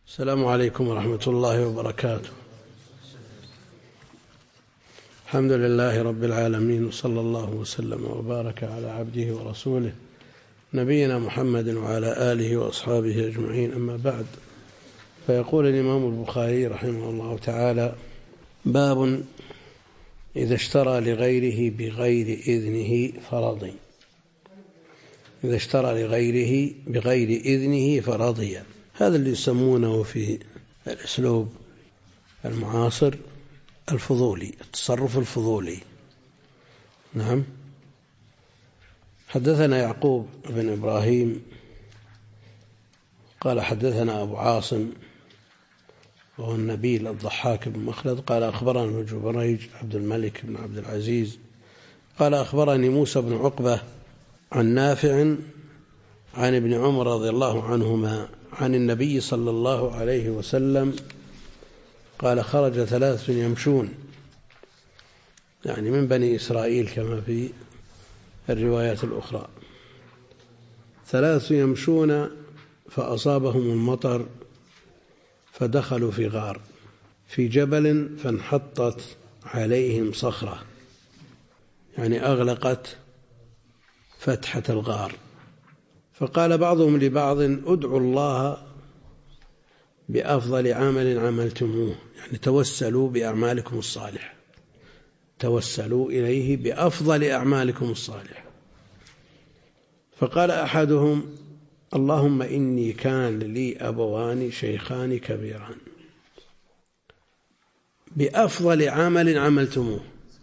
السلام عليكم ورحمة الله وبركاته. الحمد لله رب العالمين، وصلى الله وسلم وبارك على عبده ورسوله نبينا محمد وعلى آله وأصحابه أجمعين، أما بعد. فيقول الإمام البخاري رحمه الله تعالى: باب إذا اشترى لغيره بغير إذنه فرضي. إذا اشترى لغيره بغير إذنه فرضي، هذا اللي يسمونه في الأسلوب المعاصر الفضولي، التصرف الفضولي. نعم. حدثنا يعقوب بن إبراهيم قال حدثنا أبو عاصم وهو النبيل الضحاك بن مخلد قال أخبرنا ابن جريج عبد الملك بن عبد العزيز قال أخبرني موسى بن عقبة عن نافع عن ابن عمر رضي الله عنهما عن النبي صلى الله عليه وسلم قال: خرج 3 يمشون، يعني من بني إسرائيل كما في الروايات الأخرى، 3 يمشون فأصابهم المطر فدخلوا في غار في جبل فانحطت عليهم صخرة، يعني أغلقت فتحة الغار. فقال بعضهم لبعض: ادعوا الله بأفضل عمل عملتموه، يعني توسلوا بأعمالكم الصالحة، توسلوا إليه بأفضل أعمالكم الصالحة. فقال أحدهم: اللهم إني كان لي أبوان شيخان كبيران. بأفضل عمل عملتموه.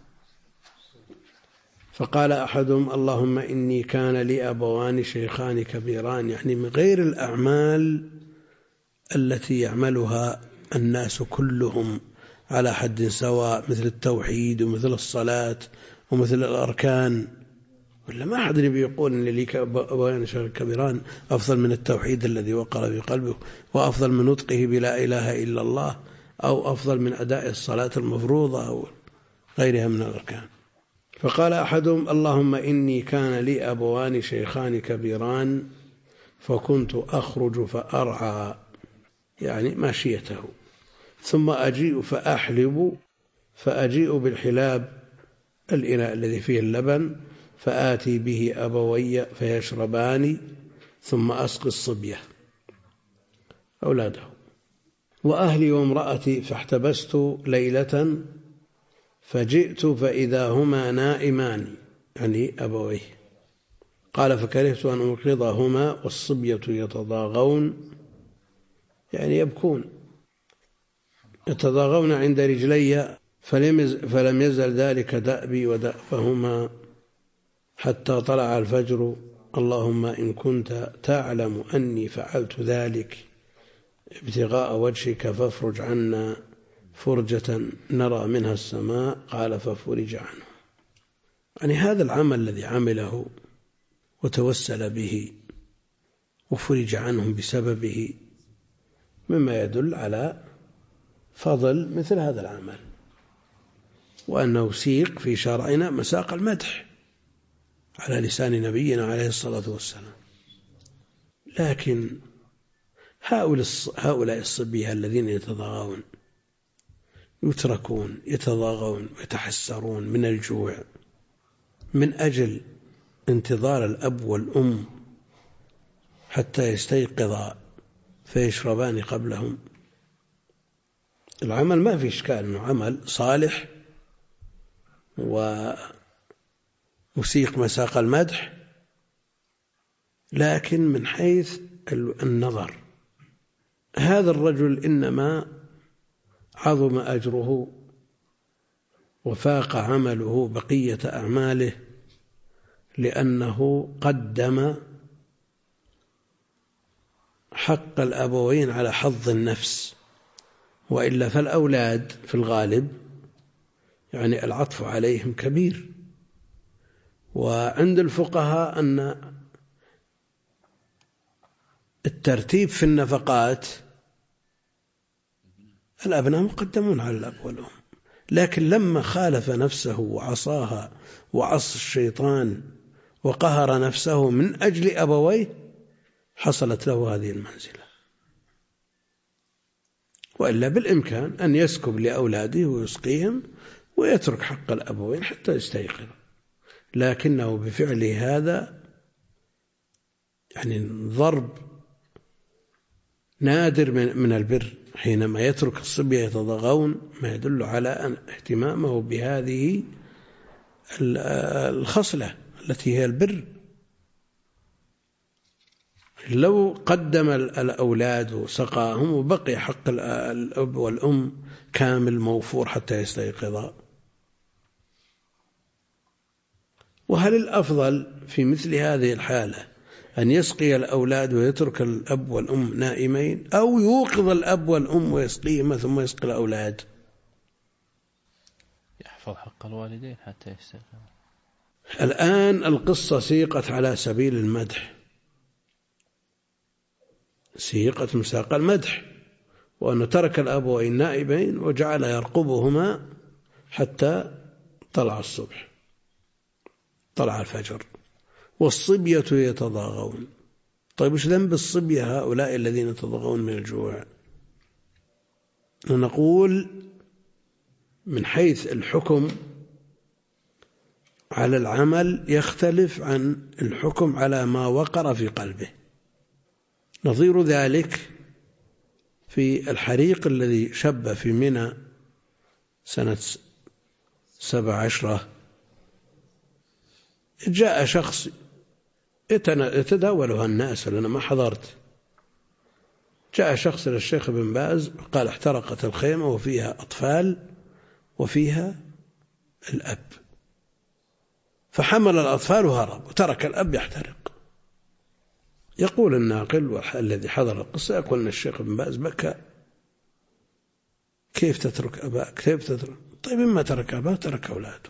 فقال أحدهم: اللهم إني كان لي أبوان شيخان كبيران، يعني من غير الأعمال التي يعملها الناس كلهم على حد سواء، مثل التوحيد ومثل الصلاة ومثل الأركان. ولا ما أحد بيقول إن لي أبوان شيخان كبيران أفضل من التوحيد الذي وقر في قلبه، وأفضل من نطقه بلا إله إلا الله، أو أفضل من أداء الصلاة المفروضة أو غيرها من الأركان. فقال أحدهم: اللهم إني كان لي أبوان شيخان كبيران فكنت أخرج فأرعى، يعني ماشيته، ثم أجيء فأحلب، فأجيء بالحلاب الإناء الذي فيه اللبن فآتي به أبوي فيشربان، ثم أسقي الصبية أولاده وأهلي وامرأتي، فاحتبست ليلة فجئت فإذا هما نائمان، يعني أبويه. قال: فكرهت أن أوقظهما والصبية يتضاغون، يعني يبكون، يتضاغون عند رجلي، فلم يزل ذلك دأبي ودأبهما حتى طلع الفجر. اللهم إن كنت تعلم أني فعلت ذلك ابتغاء وجهك فافرج عنا فرجة نرى منها السماء. قال: ففرج عنه. يعني هذا العمل الذي عمله وتوسل به وفرج عنهم بسببه مما يدل على فضل مثل هذا العمل، وأنه سيق في شرعنا مساق المدح على لسان نبينا عليه الصلاة والسلام. لكن هؤلاء الصبية الذين يتضاغون، يتركون يتضاغون ويتحسرون من الجوع من أجل انتظار الأب والأم حتى يستيقظا فيشربان قبلهم. العمل ما في إشكال أنه عمل صالح ومسيق مساق المدح، لكن من حيث النظر، هذا الرجل إنما عظم أجره وفاق عمله بقية أعماله لأنه قدم حق الأبوين على حظ النفس، وإلا فالأولاد في الغالب يعني العطف عليهم كبير. وعند الفقهاء أن الترتيب في النفقات الأبناء مقدمون على الأب والأم، لكن لما خالف نفسه وعصاها وعصى الشيطان وقهر نفسه من أجل أبويه حصلت له هذه المنزلة. وإلا بالإمكان أن يسكب لأولاده ويسقيهم ويترك حق الأبوين حتى يستيقظ، لكنه بفعله هذا يعني ضرب نادر من البر، حينما يترك الصبية يتضاغون، ما يدل على أن اهتمامه بهذه الخصلة التي هي البر. لو قدم الأولاد وسقاهم وبقي حق الأب والأم كامل موفور حتى يستيقظا. وهل الأفضل في مثل هذه الحالة أن يسقي الأولاد ويترك الأب والأم نائمين، أو يوقظ الأب والأم ويسقيهما ثم يسقي الأولاد؟ يحفظ حق الوالدين حتى يستيقظ. الآن القصة سيقت على سبيل المدح، سيقت مساق المدح، وأنه ترك الأبوين نائبين وجعل يرقبهما حتى طلع الصبح، طلع الفجر، والصبية يتضاغون. طيب وش ذنب الصبية هؤلاء الذين يتضاغون من الجوع؟ ونقول من حيث الحكم على العمل يختلف عن الحكم على ما وقر في قلبه. نظير ذلك في الحريق الذي شب في منى سنة 17، جاء شخص يتداولها الناس لأنا ما حضرت. جاء شخص للشيخ بن باز قال احترقت الخيمة وفيها أطفال وفيها الأب، فحمل الأطفال وهرب وترك الأب يحترق. يقول الناقل الذي حضر القصة، يقول أن الشيخ بن باز بكى: كيف تترك أباك؟ كيف تترك؟ طيب إما ترك أباه ترك أولاده.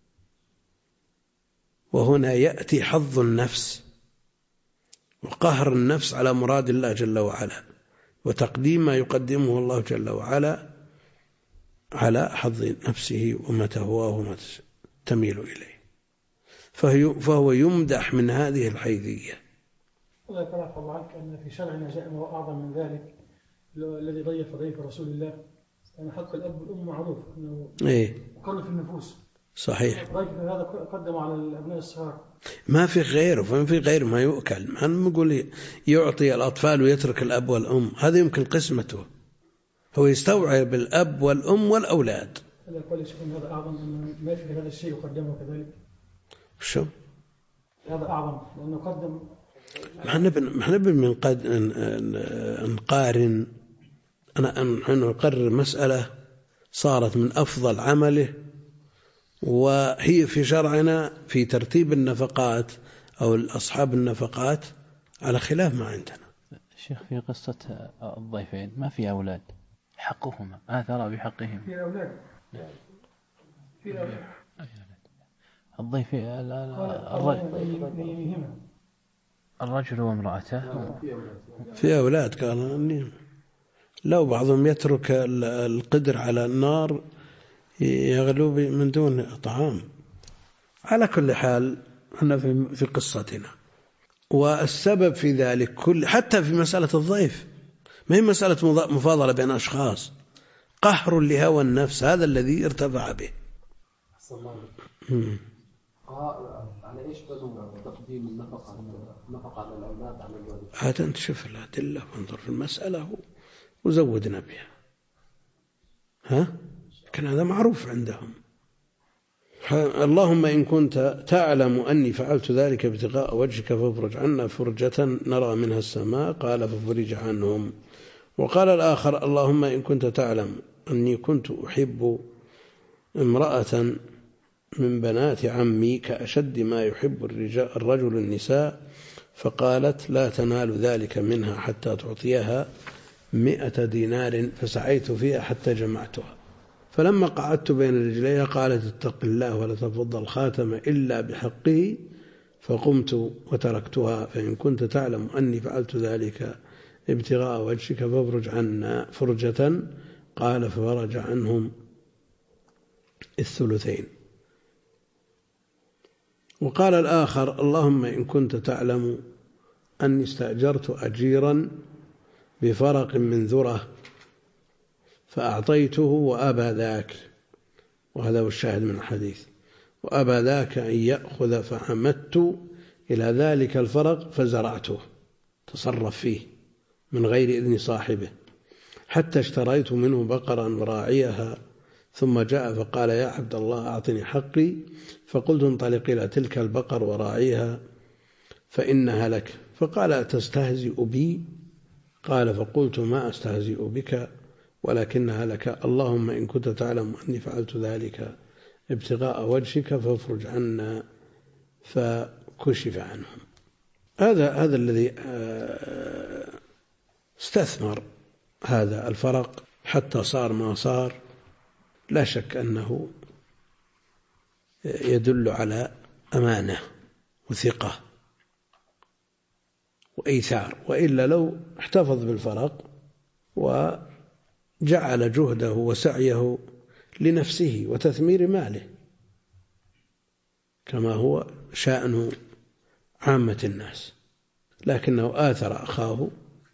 وهنا يأتي حظ النفس وقهر النفس على مراد الله جل وعلا، وتقديم ما يقدمه الله جل وعلا على حظ نفسه وما تهواه وما تميل إليه، فهو يمدح من هذه الحيثية. الله يكرمك الله عنك أن في شرعنا جاء ما هو أعظم من ذلك، الذي ضيف رسول الله، أن حق الأب والأم معروف أنه يقر في النفوس. صحيح. ضيف هذا قدم على الأبناء الصغار، ما في غيره، فما في غير ما يؤكل. ما نقول يعطي الأطفال ويترك الأب والأم، هذا يمكن قسمته، هو يستوعب الأب والأم والأولاد. هل يقول يشوفون هذا أعظم أن ما في هذا الشيء يقدمه كذلك؟ شو؟ هذا أعظم لأنه قدم. ما نبي من قد نقارن، أنا نقرر مسألة صارت من أفضل عمله وهي في شرعنا في ترتيب النفقات أو أصحاب النفقات على خلاف ما عندنا. الشيخ في قصة الضيفين ما في أولاد، حقهما آثر بحقهم. في أولاد. في أولاد. الضيف الرجل وامرأته في أولاد. قال لو بعضهم يترك القدر على النار يغلو من دون طعام. على كل حال هنا في قصتنا، والسبب في ذلك حتى في مسألة الضيف ما هي مسألة مفاضلة بين أشخاص، قهر لهوى النفس هذا الذي ارتفع به. على إيش بدو تقديم النفقة على الأولاد على الوالد؟ هذا أنت شوف الأدلة وانظر في المسألة وزودنا بها، كان هذا معروف عندهم. اللهم إن كنت تعلم أني فعلت ذلك ابتغاء وجهك فافرج عنا فرجة نرى منها السماء، قال ففرج عنهم. وقال الآخر اللهم إن كنت تعلم أني كنت أحب امرأة من بنات عمي كأشد ما يحب الرجل النساء، فقالت لا تنال ذلك منها حتى تعطيها 100 دينار، فسعيت فيها حتى جمعتها، فلما قعدت بين رجليها قالت اتق الله ولا تفض الخاتم إلا بحقه، فقمت وتركتها، فإن كنت تعلم أني فعلت ذلك ابتغاء وجهك فافرج عنا فرجة، قال ففرج عنهم الثلثين. وقال الآخر اللهم إن كنت تعلم أني استأجرت أجيرا بفرق من ذرة فأعطيته وأبى ذاك، وهذا هو الشاهد من الحديث، وأبى ذاك أن يأخذ، فعمدت إلى ذلك الفرق فزرعته، تصرف فيه من غير إذن صاحبه، حتى اشتريت منه بقرا وراعيها، ثم جاء فقال يا عبد الله أعطني حقي، فقلت انطلق إلى تلك البقر وراعيها فإنها لك، فقال أتستهزئ بي؟ قال فقلت ما أستهزئ بك ولكنها لك، اللهم إن كنت تعلم أني فعلت ذلك ابتغاء وجهك فافرج عنا، فكشف عنهم. هذا الذي استثمر هذا الفرق حتى صار ما صار، لا شك أنه يدل على أمانة وثقة وإيثار، وإلا لو احتفظ بالفرق وجعل جهده وسعيه لنفسه وتثمير ماله كما هو شأن عامة الناس، لكنه آثر أخاه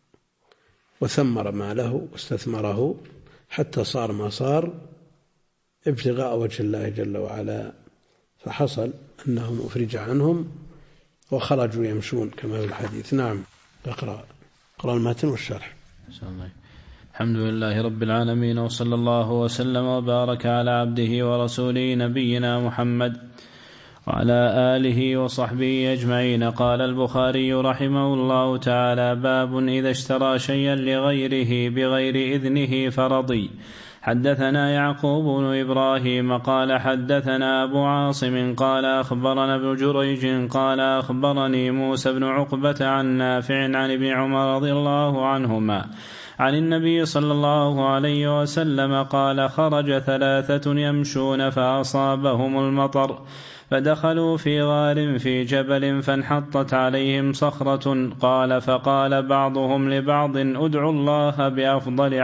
وثمر ماله واستثمره حتى صار ما صار ابتغاء وجه الله جل وعلا، فحصل أنهم أفرج عنهم وخرجوا يمشون كما في الحديث. نعم، اقرأ المتن والشرح. الحمد لله رب العالمين، وصلى الله وسلم وبارك على عبده ورسوله نبينا محمد وعلى آله وصحبه أجمعين. قال البخاري رحمه الله تعالى: باب إذا اشترى شيئا لغيره بغير إذنه فرضي. حدثنا يعقوب بن إبراهيم قال حدثنا أبو عاصم قال أخبرنا ابن جريج قال أخبرني موسى بن عقبة عن نافع عن ابن عمر رضي الله عنهما عن النبي صلى الله عليه وسلم قال: خرج 3 يمشون فأصابهم المطر، فدخلوا في غار في جبل فانحطت عليهم صخرة، قال: فقال بعضهم لبعض: ادعوا الله بأفضل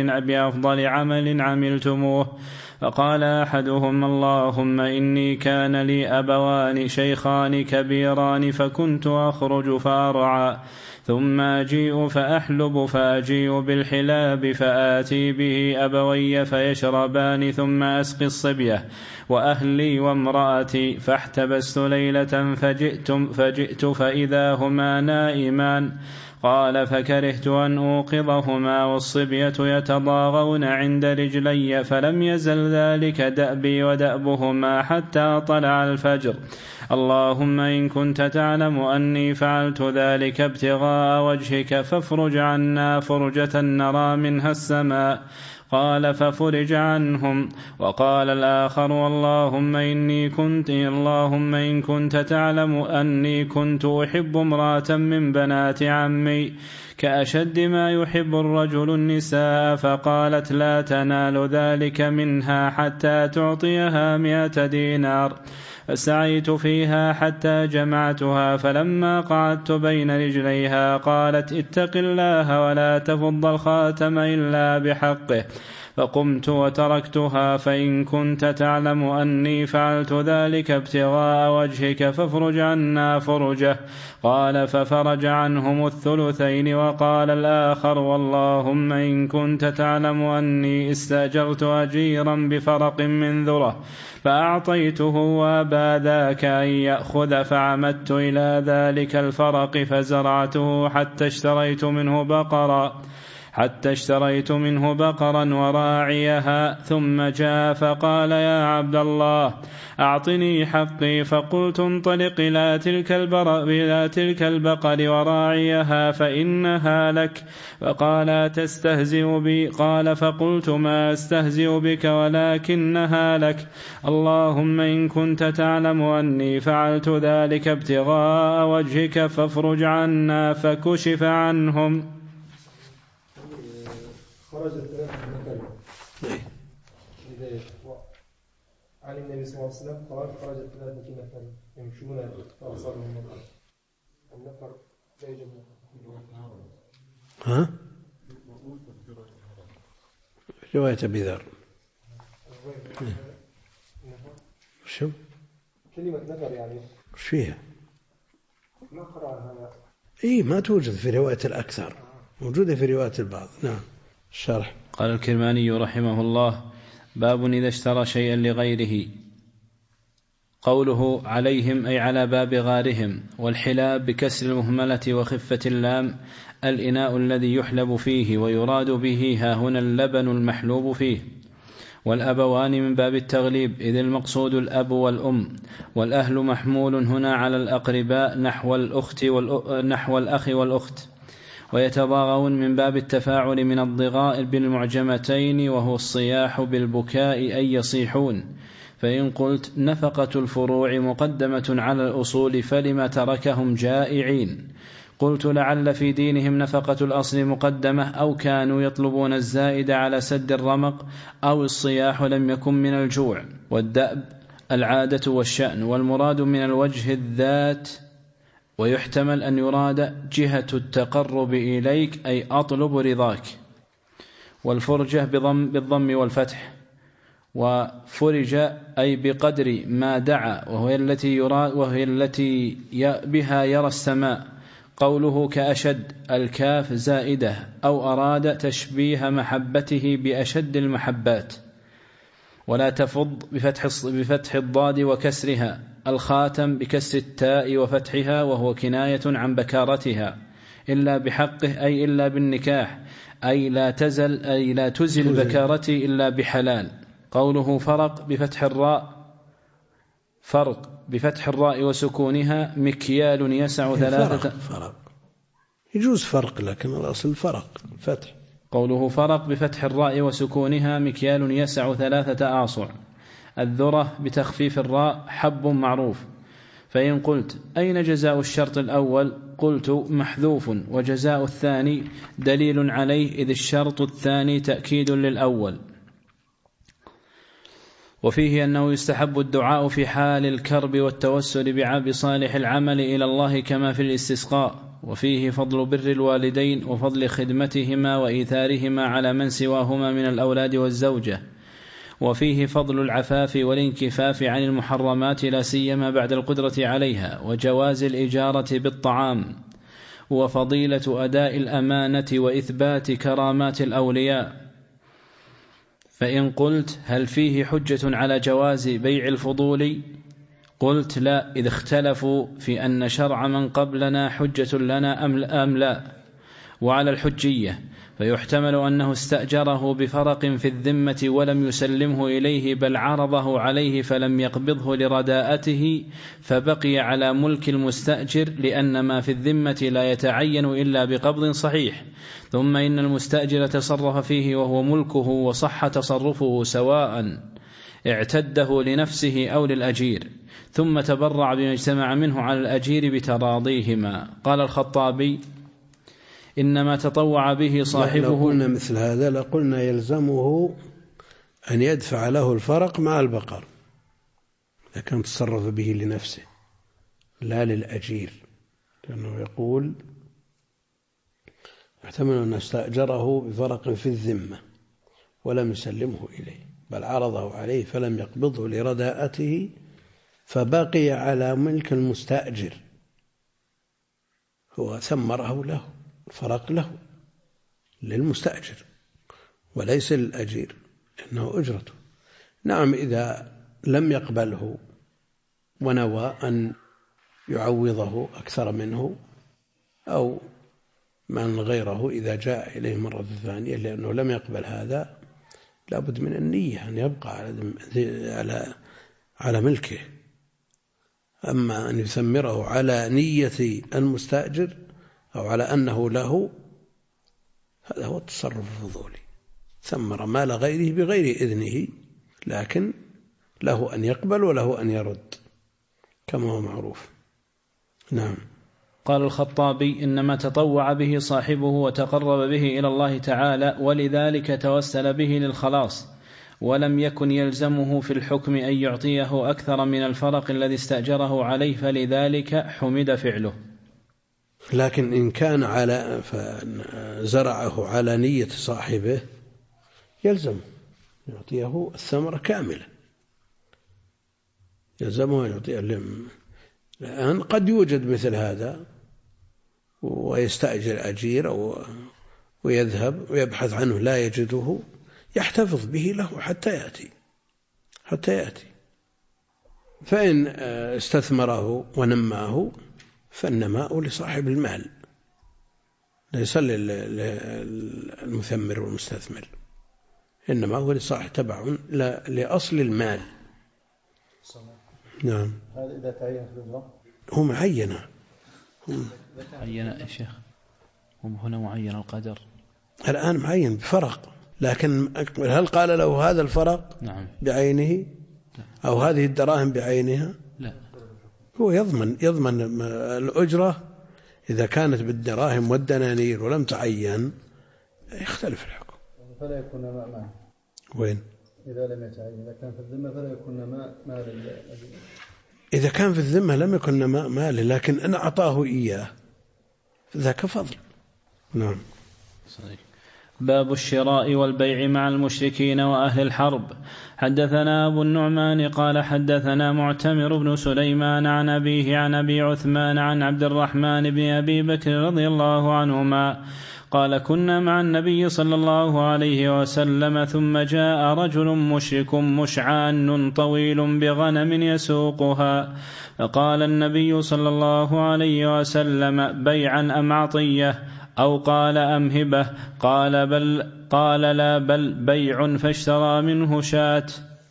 عمل عملتموه. فقال أحدهم: اللهم إني كان لي أبوان شيخان كبيران، فكنت أخرج فأرعى، ثم أجيء فأحلب، فأجيء بالحلاب فآتي به أبوي فيشربان، ثم أسقي الصبية وأهلي وامرأتي، فاحتبست ليلة فجئت فإذا هما نائمان. قال: فكرهت أن أوقظهما والصبية يتضاغون عند رجلي، فلم يزل ذلك دأبي ودأبهما حتى طلع الفجر. اللهم إن كنت تعلم أني فعلت ذلك ابتغاء وجهك فافرج عنا فرجة نرى منها السماء. قال: ففرج عنهم. وقال الآخر: اللهم إن كنت تعلم أني كنت أحب امرأة من بنات عمي كأشد ما يحب الرجل النساء، فقالت: لا تنال ذلك منها حتى تعطيها 100 دينار. فسعيت فيها حتى جمعتها، فلما قعدت بين رجليها قالت: اتق الله ولا تفض الخاتم إلا بحقه. فقمت وتركتها. فإن كنت تعلم أني فعلت ذلك ابتغاء وجهك فافرج عنا فرجه. قال: ففرج عنهم الثلثين. وقال الآخر: واللهم إن كنت تعلم أني استأجرت أجيرا بفرق من ذرة فأعطيته وأبى ذاك أن يأخذ، فعمدت إلى ذلك الفرق فزرعته حتى اشتريت منه بقرا وراعيها، ثم جاء فقال: يا عبد الله أعطني حقي. فقلت: انطلق إلى تلك البقر وراعيها فإنها لك. فقال: تستهزئ بي؟ قال: فقلت: ما أستهزئ بك ولكنها لك. اللهم إن كنت تعلم أني فعلت ذلك ابتغاء وجهك فافرج عنا. فكشف عنهم. خرج 3 نفر عن النبي صلى الله عليه وسلم قال: خرج 3 نفر يمشون فأصابهم المطر. النفر لا يوجد ها؟ رواية أبي ذر. شو؟ كلمة نفر يعني وش فيها؟ ما قرأ هذا. ما توجد في رواية الأكثر، موجودة في رواية البعض. نعم. الشرح. قال الكرماني رحمه الله: باب إذا اشترى شيئا لغيره. قوله عليهم أي على باب غارهم. والحلاب بكسر المهملة وخفة اللام الإناء الذي يحلب فيه، ويراد به ها هنا اللبن المحلوب فيه. والأبوان من باب التغليب، إذ المقصود الأب والأم، والأهل محمول هنا على الأقرباء نحو الأخ والأخت. ويتضاغون من باب التفاعل من الضغاء بالمعجمتين، وهو الصياح بالبكاء أي يصيحون. فإن قلت نفقة الفروع مقدمة على الأصول فلما تركهم جائعين؟ قلت لعل في دينهم نفقة الأصل مقدمة، أو كانوا يطلبون الزائد على سد الرمق، أو الصياح لم يكن من الجوع. والدأب العادة والشأن، والمراد من الوجه الذات، ويحتمل أن يراد جهة التقرب إليك أي أطلب رضاك. والفرجة بالضم والفتح، وفرج أي بقدر ما دعا، وهي التي بها يرى السماء. قوله كأشد الكاف زائدة، أو أراد تشبيه محبته بأشد المحبات. ولا تفض بفتح الضاد وكسرها. الخاتم بكسر التاء وفتحها، وهو كناية عن بكارتها. إلا بحقه أي إلا بالنكاح، أي لا تزل بكارتي إلا بحلال. قوله فرق بفتح الراء وسكونها مكيال يسع ثلاثة. فرق يجوز فرق، لكن الأصل فرق فتح. قوله فرق بفتح الراء وسكونها مكيال يسع 3 آصع. الذرة بتخفيف الراء حب معروف. فإن قلت أين جزاء الشرط الأول؟ قلت محذوف، وجزاء الثاني دليل عليه، إذ الشرط الثاني تأكيد للأول. وفيه أنه يستحب الدعاء في حال الكرب والتوسل بصالح العمل إلى الله كما في الاستسقاء. وفيه فضل بر الوالدين، وفضل خدمتهما وإيثارهما على من سواهما من الأولاد والزوجة. وفيه فضل العفاف والانكفاف عن المحرمات لا سيما بعد القدرة عليها، وجواز الإجارة بالطعام. وفضيلة أداء الأمانة وإثبات كرامات الأولياء. فإن قلت هل فيه حجة على جواز بيع الفضول؟ قلت لا، إذ اختلفوا في أن شرع من قبلنا حجة لنا أم لا. وعلى الحجية، فيحتمل أنه استأجره بفرق في الذمة ولم يسلمه إليه، بل عرضه عليه فلم يقبضه لرداءته، فبقي على ملك المستأجر، لأن ما في الذمة لا يتعين إلا بقبض صحيح. ثم إن المستأجر تصرف فيه وهو ملكه، وصح تصرفه سواء اعتده لنفسه أو للأجير، ثم تبرع بما اجتمع منه على الأجير بتراضيهما. قال الخطابي إنما تطوع به صاحبه. لو قلنا مثل هذا لقلنا يلزمه أن يدفع له الفرق مع البقر، لكن تصرف به لنفسه لا للأجير، لأنه يقول يحتمل أن استأجره بفرق في الذمة ولم يسلمه إليه، بل عرضه عليه فلم يقبضه لرداءته، فبقي على ملك المستأجر، هو ثمره له، الفرق له للمستأجر وليس للأجير، لأنه أجرته. نعم، إذا لم يقبله ونوى أن يعوضه أكثر منه أو من غيره إذا جاء إليه مرة ثانية، لأنه لم يقبل هذا، لابد من النية أن يبقى على ملكه. أما أن يثمره على نية المستأجر أو على أنه له، هذا هو التصرف الفضولي، ثمر مال غيره بغير إذنه، لكن له أن يقبل وله أن يرد كما هو معروف. نعم. قال الخطابي إنما تطوع به صاحبه وتقرب به إلى الله تعالى، ولذلك توسل به للخلاص، ولم يكن يلزمه في الحكم أن يعطيه أكثر من الفرق الذي استأجره عليه، فلذلك حمد فعله. لكن إن كان زرعه على نية صاحبه يلزم يعطيه الثمرة كاملة، يلزمه يعطيه. الآن قد يوجد مثل هذا ويستأجر أجير ويذهب ويبحث عنه لا يجده يحتفظ به له حتى يأتي فإن استثمره ونماه فالنماء لصاحب المال ليس للمثمر والمستثمر، إنما هو لصاحب تبع لأصل المال. نعم. هذا إذا تعين في الأجرة هو معينة يا شيخ، هم هنا معين القدر الآن معين بفرق، لكن هل قال له هذا الفرق نعم بعينه أو هذه الدراهم بعينها؟ لا، هو يضمن الأجرة إذا كانت بالدراهم والدنانير ولم تعين يختلف الحكم. فلا يكون ماء وين؟ إذا لم يتعين، إذا كان في الذمة فلا يكون مال. إذا كان في الذمة لم يكن مال، لكن أنا أعطاه إياه ذاك فضل. نعم. صحيح. باب الشراء والبيع مع المشركين وأهل الحرب. حدثنا أبو النعمان قال حدثنا معتمر بن سليمان عن أبيه عن أبي عثمان عن عبد الرحمن بن أبي بكر رضي الله عنهما قال كنا مع النبي صلى الله عليه وسلم ثم جاء رجل مشرك مشعان طويل بغنم يسوقها، فقال النبي صلى الله عليه وسلم بيعا أم عطية، أو قال أم هبة؟ قال لا بل بيع، فاشترى منه شاة.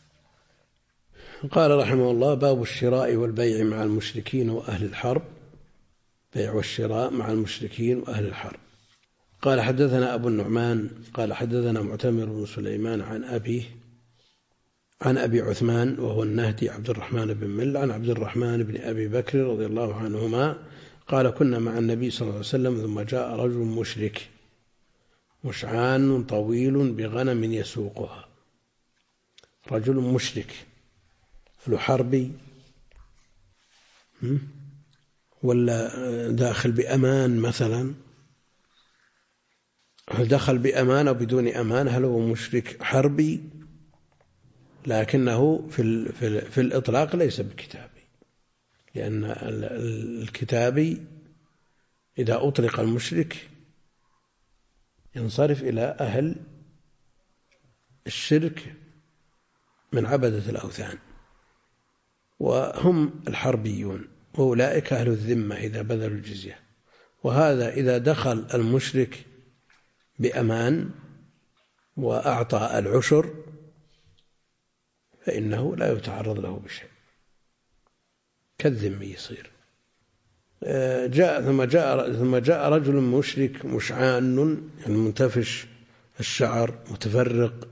قال رحمه الله باب الشراء والبيع مع المشركين وأهل الحرب. بيع والشراء مع المشركين وأهل الحرب. قال حدثنا أبو النعمان قال حدثنا معتمر بن سليمان عن أبيه عن أبي عثمان وهو النهدي عبد الرحمن بن مل عن عبد الرحمن بن أبي بكر رضي الله عنهما قال كنا مع النبي صلى الله عليه وسلم ثم جاء رجل مشرك مشعان طويل بغنم يسوقها. رجل مشرك له حربي ولا داخل بأمان مثلا؟ هل دخل بأمان أو بدون أمان؟ هل هو مشرك حربي لكنه في الإطلاق ليس بكتابي، لأن الكتابي إذا أطلق المشرك ينصرف إلى أهل الشرك من عبدة الأوثان وهم الحربيون، وأولئك أهل الذمة إذا بذلوا الجزية. وهذا إذا دخل المشرك بأمان وأعطى العشر فإنه لا يتعرض له بشيء كالذمي يصير. ثم جاء رجل مشرك مشعان يعني منتفش الشعر متفرق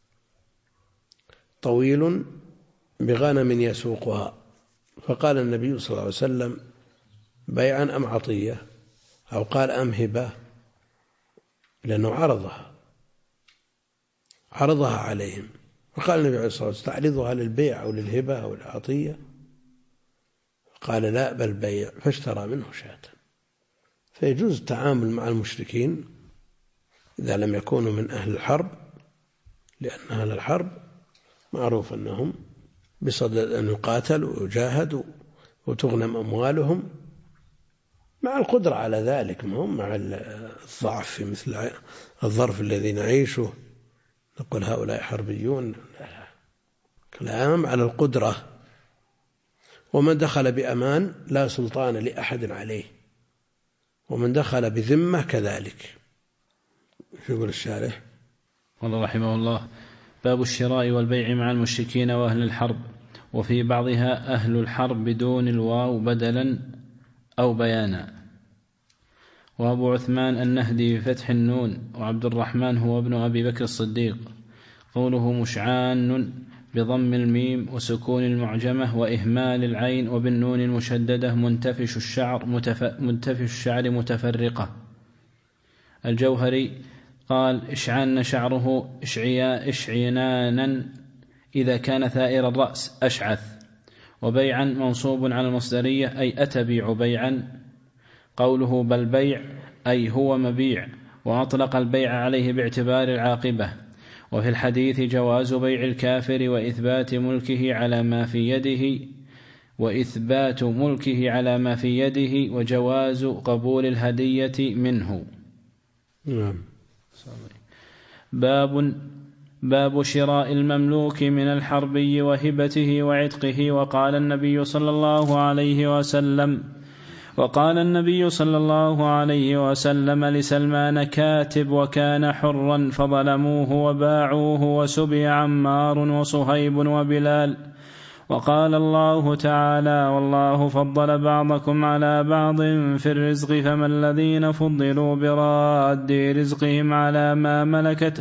طويل بغنم يسوقها، فقال النبي صلى الله عليه وسلم بيعا أم عطية، أو قال أم هبة، لأنه عرضها عليهم. فقال النبي عليه الصلاة والسلام تعرضها للبيع أو للهبة أو العطية؟ قال لا بل بيع، فاشترى منه شاة. فيجوز التعامل مع المشركين إذا لم يكونوا من أهل الحرب، لأن أهل الحرب معروف أنهم بصدد أن يقاتلوا ويجاهدوا وتغنم أموالهم مع القدرة على ذلك، ما هم مع الضعف في مثل الظرف الذي نعيشه نقول هؤلاء حربيون. كلام على القدرة. ومن دخل بأمان لا سلطان لأحد عليه، ومن دخل بذمة كذلك. شو يقول الشارح؟ والله رحمه الله باب الشراء والبيع مع المشركين وأهل الحرب، وفي بعضها أهل الحرب بدون الواو بدلا أو بيانا. وأبو عثمان النهدي بفتح النون، وعبد الرحمن هو ابن أبي بكر الصديق. قوله مشعان بضم الميم وسكون المعجمة وإهمال العين وبالنون المشددة منتفش الشعر متفرقة. الجوهري قال إشعان شعره إشعينانا إذا كان ثائر الرأس أشعث. وبيعا منصوب على المصدرية أي أتبيع بيعا. قوله بل بيع أي هو مبيع، وأطلق البيع عليه باعتبار العاقبة. وفي الحديث جواز بيع الكافر وإثبات ملكه على ما في يده وجواز قبول الهدية منه. نعم. باب شراء المملوك من الحربي وهبته وعتقه. وقال النبي صلى الله عليه وسلم لسلمان كاتب وكان حرا فظلموه وباعوه وسبي عمار وصهيب وبلال. وقال الله تعالى: والله فضل بعضكم على بعض في الرزق فما الذين فضلوا براد رزقهم على ما ملكت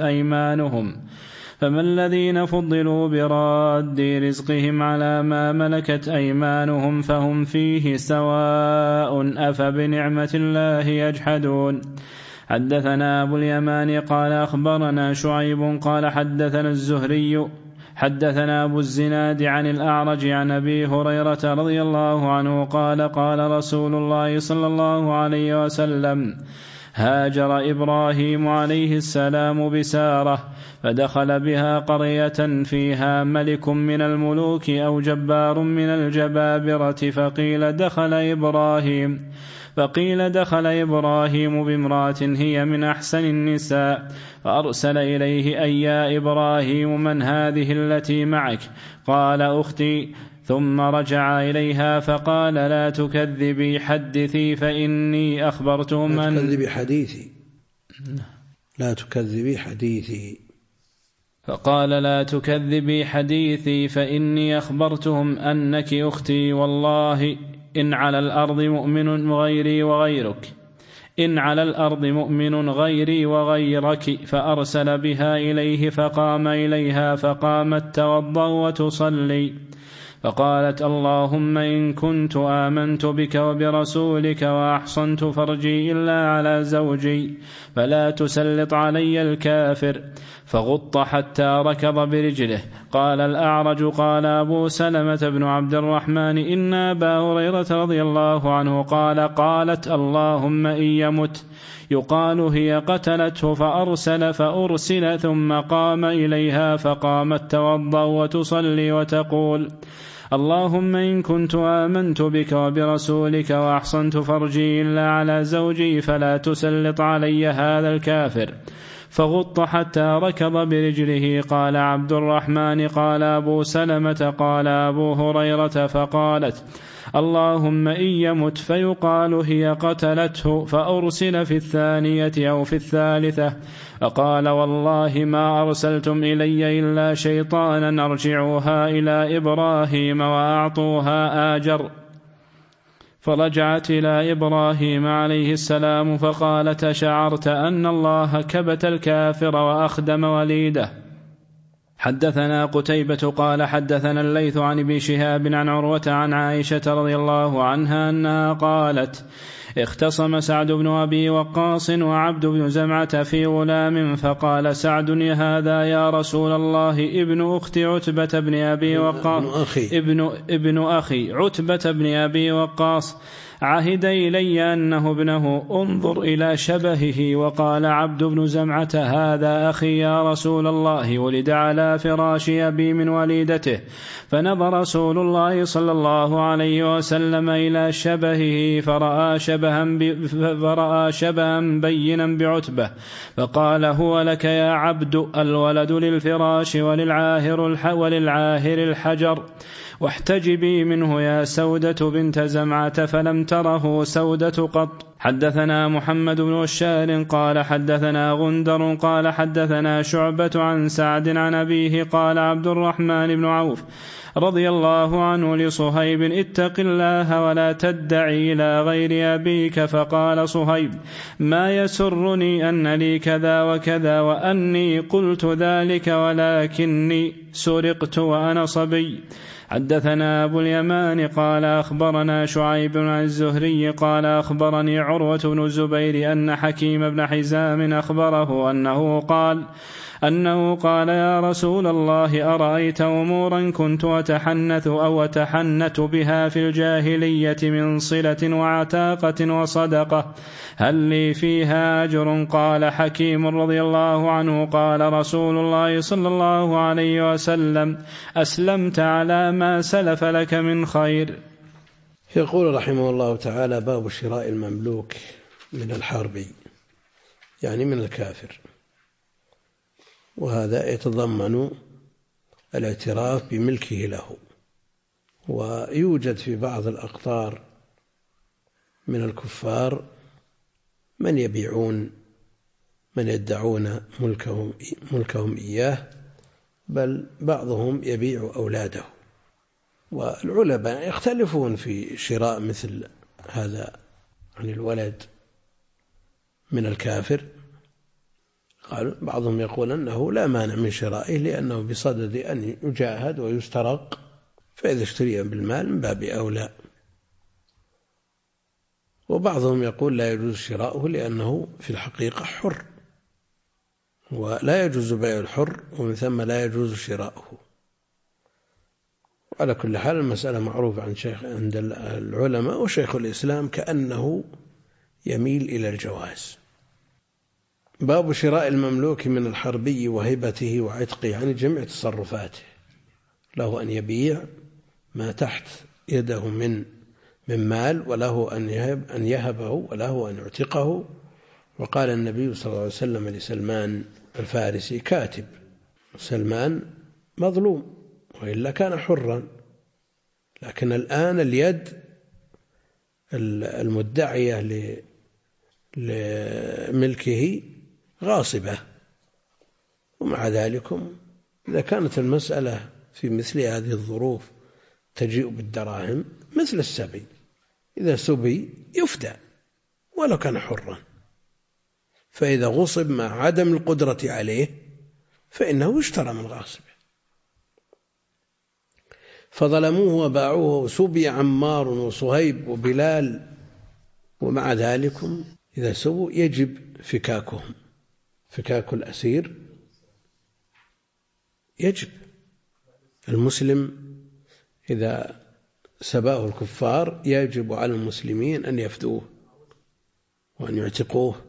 أيمانهم فهم فيه سواء أفبنعمة الله يجحدون. حدثنا أبو اليمان قال أخبرنا شعيب قال حدثنا الزهري حدثنا أبو الزناد عن الأعرج عن أبي هريرة رضي الله عنه قال قال رسول الله صلى الله عليه وسلم: هاجر إبراهيم عليه السلام بسارة فدخل بها قرية فيها ملك من الملوك أو جبار من الجبابرة فقيل دخل إبراهيم بامرأة هي من أحسن النساء فأرسل إليه: أي يا إبراهيم من هذه التي معك؟ قال: أختي. ثم رجع إليها فقال: لا تكذبي حدثي فإني أخبرتهم لا تكذبي حديثي. فقال: لا تكذبي حديثي فإني أخبرتهم أنك أختي، والله إن على الأرض مؤمن غيري وغيرك. فأرسل بها إليه فقام إليها فقامت توضأ وتصلي فقالت: اللهم إن كنت آمنت بك وبرسولك وأحصنت فرجي إلا على زوجي فلا تسلط علي الكافر. فغط حتى ركض برجله. قال الأعرج قال أبو سلمة بن عبد الرحمن: إن أبا هريرة رضي الله عنه قالت: اللهم إن يمت يقال هي قتلته. فأرسل ثم قام إليها فقامت توضأ وتصلي وتقول: اللهم إن كنت آمنت بك وبرسولك وأحصنت فرجي إلا على زوجي فلا تسلط علي هذا الكافر. فغط حتى ركض برجله. قال عبد الرحمن قال أبو سلمة قال أبو هريرة فقالت: اللهم إن يمت فيقال هي قتلته. فأرسل في الثانية أو في الثالثة فقال: والله ما أرسلتم إلي إلا شيطانا أرجعوها إلى إبراهيم وأعطوها آجر. فرجعت إلى إبراهيم عليه السلام فقالت: شعرت أن الله كبت الكافر وأخدم وليده. حدثنا قتيبة قال حدثنا الليث عن ابن شهاب عن عروة عن عائشة رضي الله عنها أنها قالت: اختصم سعد بن أبي وقاص وعبد بن زمعة في غلام فقال سعد: هذا يا رسول الله ابن أختي عتبة بن أبي وقاص ابن أخي عتبة بن أبي وقاص عهد إلي أنه ابنه، انظر إلى شبهه. وقال عبد بن زمعة: هذا أخي يا رسول الله، ولد على فراش أبي من وليدته. فنظر رسول الله صلى الله عليه وسلم إلى شبهه فرأى شبها بينا بعتبة فقال: هو لك يا عبد، الولد للفراش وللعاهر الحجر، واحتجبي منه يا سودة بنت زمعة. فلم تره سودة قط. حدثنا محمد بن بشار قال حدثنا غندر قال حدثنا شعبة عن سعد عن أبيه قال: عبد الرحمن بن عوف رضي الله عنه لصهيب: اتق الله ولا تدعي إلى غير أبيك. فقال صهيب: ما يسرني أن لي كذا وكذا وأني قلت ذلك ولكني سرقت وأنا صبي. حدثنا أبو اليمان قال أخبرنا شعيب عن الزهري قال أخبرني عروة بن الزبير أن حكيم بن حزام أخبره أنه قال: يا رسول الله، أرأيت أمورا كنت أتحنث بها في الجاهلية من صلة وعتاقة وصدقة، هل لي فيها أجر؟ قال حكيم رضي الله عنه: قال رسول الله صلى الله عليه وسلم: أسلمت على ما سلف لك من خير. يقول رحمه الله تعالى: باب شراء المملوك من الحربي، يعني من الكافر. وهذا يتضمن الاعتراف بملكه له. ويوجد في بعض الأقطار من الكفار من يدعون ملكهم إياه، بل بعضهم يبيع أولاده. والعلماء يختلفون في شراء مثل هذا عن الولد من الكافر. قالوا بعضهم يقول أنه لا مانع من شرائه لأنه بصدد أن يجاهد ويسترق، فإذا اشتري بالمال من باب أولى. وبعضهم يقول لا يجوز شراؤه لأنه في الحقيقة حر، ولا يجوز بيع الحر، ومن ثم لا يجوز شراؤه. وعلى كل حال المسألة معروفة عند العلماء، وشيخ الإسلام كأنه يميل إلى الجواز. باب شراء المملوك من الحربي وهبته وعتقه، يعني جميع تصرفاته، له أن يبيع ما تحت يده من مال، وله أن يهبه، وله أن يعتقه. وقال النبي صلى الله عليه وسلم لسلمان الفارسي كاتب، سلمان مظلوم وإلا كان حرا، لكن الآن اليد المدعية لملكه غاصبة. ومع ذلك إذا كانت المسألة في مثل هذه الظروف تجيء بالدراهم مثل السبي، إذا سبي يفدى ولو كان حرا، فإذا غصب مع عدم القدرة عليه فإنه يشترى من غاصبه. فظلموه وباعوه وسبي عمار وصهيب وبلال، ومع ذلك إذا سبوا يجب فكاكهم، فكاك الأسير يجب. المسلم إذا سباه الكفار يجب على المسلمين أن يفدوه وأن يعتقوه.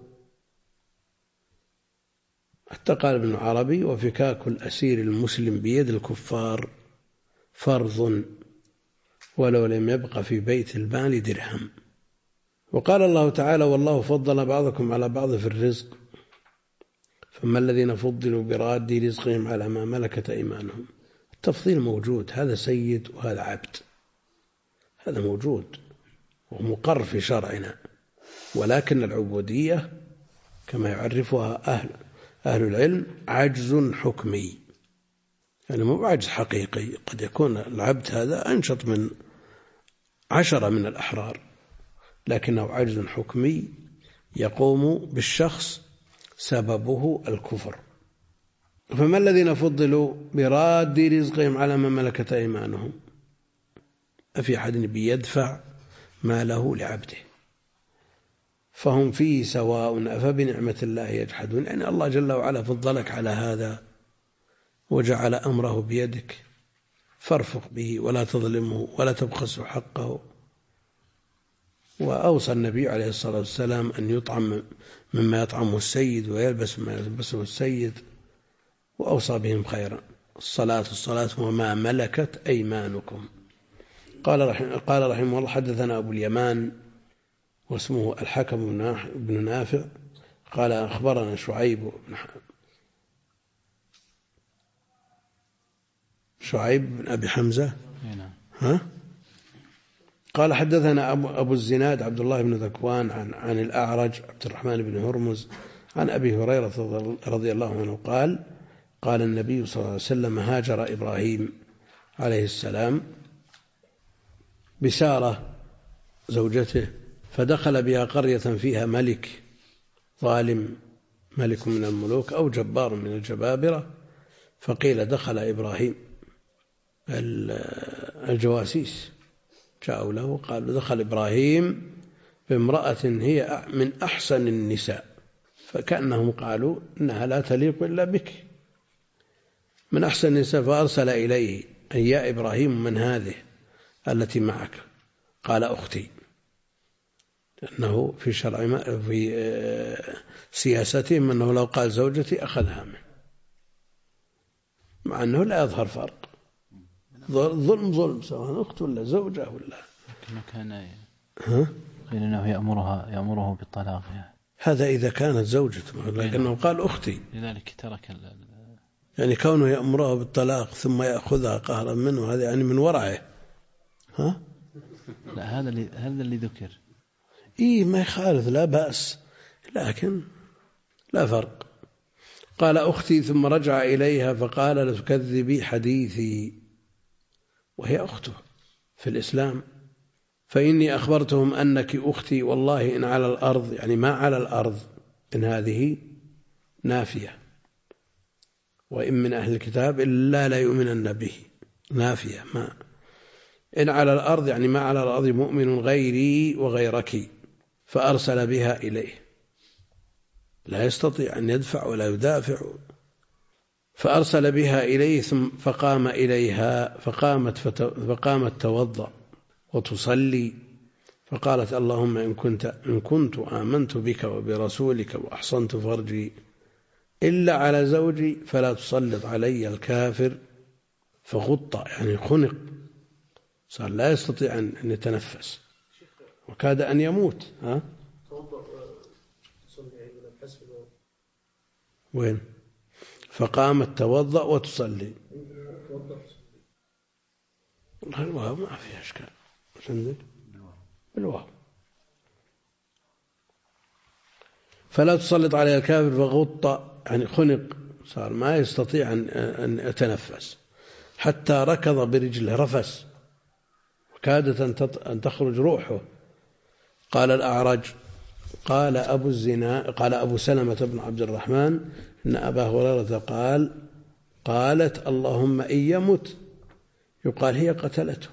حتى قال ابن عربي وفكاك الأسير المسلم بيد الكفار فرض ولو لم يبق في بيت المال درهم. وقال الله تعالى والله فضل بعضكم على بعض في الرزق، فما الذين فضلوا براد رزقهم على ما ملكت أيمانهم. التفضيل موجود، هذا سيد وهذا عبد، هذا موجود ومقر في شرعنا، ولكن العبودية كما يعرفها أهل العلم عجز حكمي، يعني مو عجز حقيقي. قد يكون العبد هذا أنشط من 10 من الأحرار، لكنه عجز حكمي يقوم بالشخص سببه الكفر. فما الذين فضلوا براد رزقهم على ما ملكت أيمانهم، أفي أحد بيدفع ماله لعبده، فهم فيه سواء أفبنعمة الله يجحدون. يعني الله جل وعلا فضلك على هذا وجعل أمره بيدك، فارفق به ولا تظلمه ولا تبخسه حقه. وأوصى النبي عليه الصلاة والسلام أن يطعم مما يطعمه السيد ويلبس مما يلبسه السيد، وأوصى بهم خيرا. الصلاة وما ملكت أيمانكم. قال رحمه الله حدثنا أبو اليمان واسمه الحكم بن نافع قال أخبرنا شعيب بن أبي حمزة قال حدثنا أبو الزناد عبد الله بن ذكوان عن الأعرج عبد الرحمن بن هرمز عن أبي هريرة رضي الله عنه قال النبي صلى الله عليه وسلم هاجر إبراهيم عليه السلام بسارة زوجته، فدخل بها قرية فيها ملك ظالم، ملك من الملوك أو جبار من الجبابرة، فقيل دخل إبراهيم. الجواسيس جاءوا له قالوا دخل إبراهيم بامرأة هي من أحسن النساء، فكأنهم قالوا إنها لا تليق إلا بك، من أحسن النساء. فأرسل إليه أن يا إبراهيم من هذه التي معك؟ قال أختي، لأنه في سياستهم أنه لو قال زوجتي أخذها منه، مع أنه لا يظهر فرق، ظلم سواء أخت ولا زوجة ولا كان قيل أنه يأمره بالطلاق يعني. هذا إذا كانت زوجته، لكنه قال أختي، لذلك ترك يعني كونه يأمرها بالطلاق ثم يأخذها قهرا منه هذا يعني من ورعه. ها؟ لا هذا اللي ذكر. ما يخالف، لا بأس، لكن لا فرق. قال أختي ثم رجع إليها فقال لتكذبي حديثي، وهي أخته في الإسلام، فإني أخبرتهم أنك أختي والله إن على الأرض، يعني ما على الأرض، إن هذه نافية، وإن من أهل الكتاب إلا لا يؤمنن به، نافية ما، إن على الأرض يعني ما على الأرض مؤمن غيري وغيرك، فأرسل بها إليه، لا يستطيع أن يدفع ولا يدافع، فأرسل بها إليه ثم فقام إليها فقامت توضأ وتصلي، فقالت اللهم إن كنت آمنت بك وبرسولك وأحصنت فرجي إلا على زوجي فلا تسلط علي الكافر، فغط يعني خنق، صار لا يستطيع أن يتنفس وكاد أن يموت. ها؟ وين؟ فقامت توضأ وتصلي. الواو ما فيها إشكال، بالواو. فلا تسلط عليه الكافر فغط يعني خنق، صار ما يستطيع أن يتنفس، حتى ركض برجله رفس وكادت أن تخرج روحه. قال الأعرج قال أبو سلمة بن عبد الرحمن إن أبا هريرة قالت اللهم إن يمت يقال هي قتلته،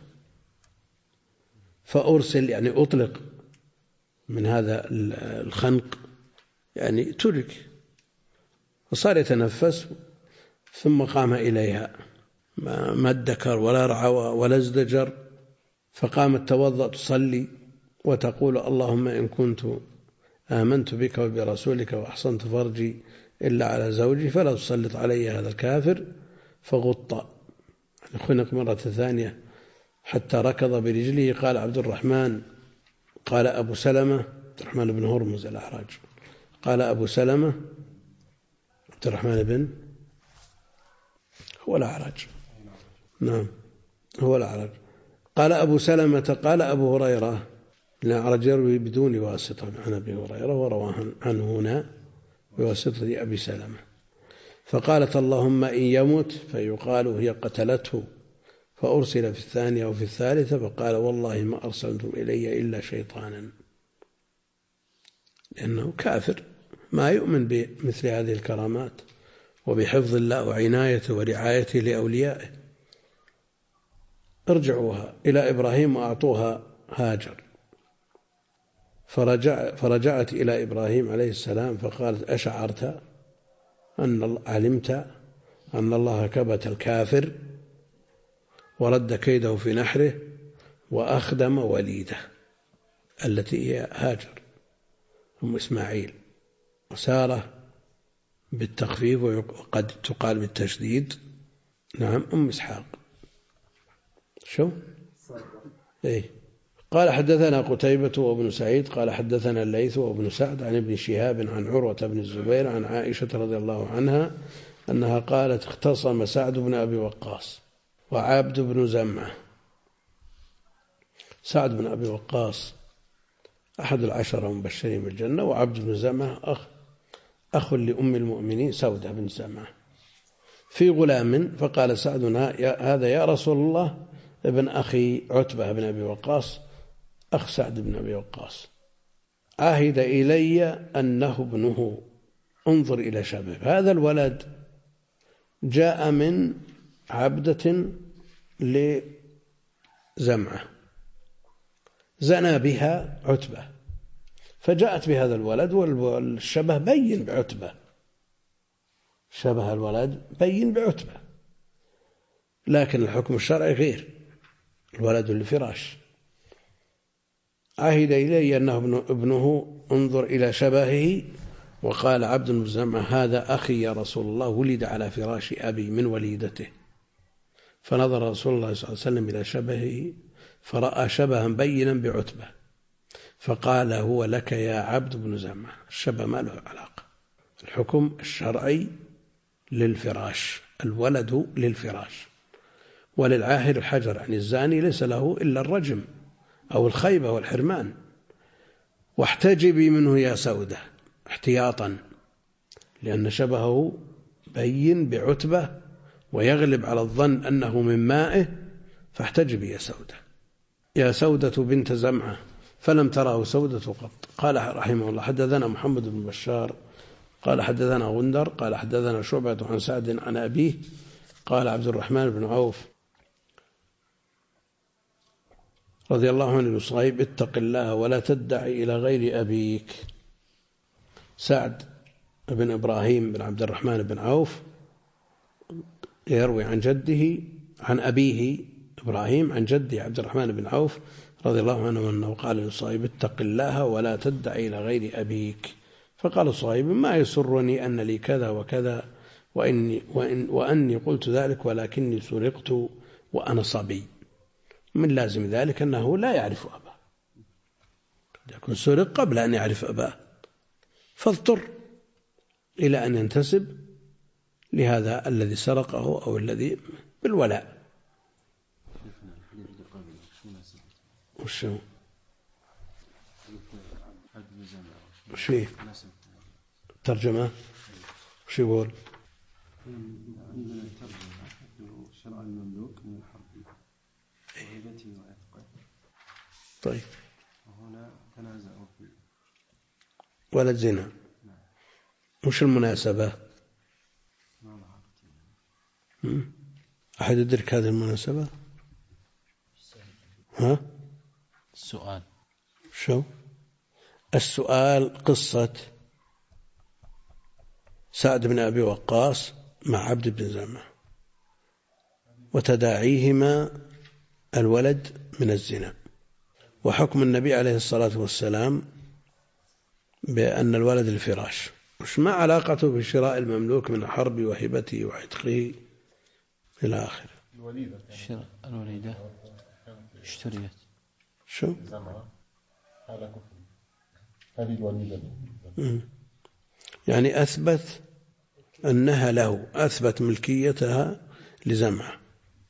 فأرسل يعني أطلق من هذا الخنق، يعني ترك، وصار يتنفس، ثم قام إليها ما ادكر ولا رعوى ولا ازدجر، فقامت توضأ تصلي وتقول اللهم إن كنت آمنت بك وبرسولك وأحصنت فرجي إلا على زوجي فلا تسلط علي هذا الكافر، فغط يعني خنق مرة ثانية حتى ركض برجله. قال عبد الرحمن قال أبو سلمة عبد الرحمن بن هرمز الأعرج قال أبو سلمة عبد الرحمن بن هو الأعرج، نعم هو الأعرج. قال أبو سلمة قال أبو هريرة الأعرج يروي بدون واسطة عن أبي هريرة ورواه عنه هنا بواسطة أبي سلمة. فقالت اللهم إن يمت فيقال هي قتلته، فأرسل في الثانية وفي الثالثة فقال والله ما أرسلتم إلي إلا شيطانا، لأنه كافر ما يؤمن بمثل هذه الكرامات وبحفظ الله وعنايته ورعايته لأوليائه. ارجعوها إلى إبراهيم وأعطوها هاجر، فرجعت إلى إبراهيم عليه السلام فقالت أشعرت علمت أن الله كبت الكافر ورد كيده في نحره وأخدم وليده التي هي هاجر أم إسماعيل، وسارة بالتخفيف وقد تقال بالتشديد، نعم أم إسحاق. شو؟ إيه. قال حدثنا قتيبة وابن سعيد قال حدثنا الليث وابن سعد عن ابن شهاب عن عروة بن الزبير عن عائشة رضي الله عنها أنها قالت اختصم سعد بن أبي وقاص وعبد بن زمعة. سعد بن أبي وقاص أحد العشرة المبشرين بالجنة، وعبد بن زمعة أخ لأم المؤمنين سودة بن زمعة في غلام، فقال سعد هذا يا رسول الله ابن أخي عتبة بن أبي وقاص أخ سعد بن أبي وقاص، عهد إلي أنه ابنه، انظر إلى شبه هذا الولد، جاء من عبدة لزمعة زنى بها عتبة، فجاءت بهذا الولد والشبه بين بعتبة، شبه الولد بين بعتبة، لكن الحكم الشرعي غير، الولد للفراش. عهد إلي أنه ابنه، انظر إلى شبهه. وقال عبد بن زمعة هذا أخي يا رسول الله، ولد على فراش أبي من وليدته. فنظر رسول الله صلى الله عليه وسلم إلى شبهه فرأى شبها بينا بعتبة، فقال هو لك يا عبد بن زمعة، الشبه ما له علاقة، الحكم الشرعي للفراش، الولد للفراش، وللعاهر الحجر، يعني الزاني ليس له إلا الرجم أو الخيبة والحرمان. واحتجبي منه يا سودة احتياطا، لأن شبهه بين بعتبة ويغلب على الظن أنه من مائه، فاحتجبي يا سودة. يا سودة بنت زمعة فلم تراه سودة قط. قال رحمه الله حدثنا محمد بن بشار قال حدثنا غندر قال حدثنا شعبة عن سعد عن أبيه قال عبد الرحمن بن عوف رضي الله عنه لصهيب اتق الله ولا تدعي إلى غير أبيك. سعد بن إبراهيم بن عبد الرحمن بن عوف يروي عن جده عن أبيه إبراهيم عن جده عبد الرحمن بن عوف رضي الله عنه أنه قال لصهيب اتق الله ولا تدعي إلى غير أبيك. فقال صهيب ما يسرني أن لي كذا وكذا وأني قلت ذلك ولكني سرقت وأنا صبي. من لازم ذلك أنه لا يعرف أباه، يكون سرق قبل أن يعرف أباه، فاضطر إلى أن ينتسب لهذا الذي سرقه أو الذي بالولاء. وشو فيه ترجمة وش يقول؟ عندنا ترجمة شرع المملوك من الحرب وهبته وعتقه. طيب وهنا تنازعوا في ولد زنا. وش المناسبة؟ أحد يدرك هذه المناسبة؟ ها؟ السؤال شو؟ السؤال قصة سعد بن أبي وقاص مع عبد بن زمعة وتداعيهما الولد من الزنا، وحكم النبي عليه الصلاة والسلام بأن الولد الفراش. وش ما علاقته بشراء المملوك من الحرب وهبته وعتقه إلى آخره؟ الوليدة اشتريت شو؟ هذه الوليدة يعني أثبت أنها له، أثبت ملكيتها لزمعة.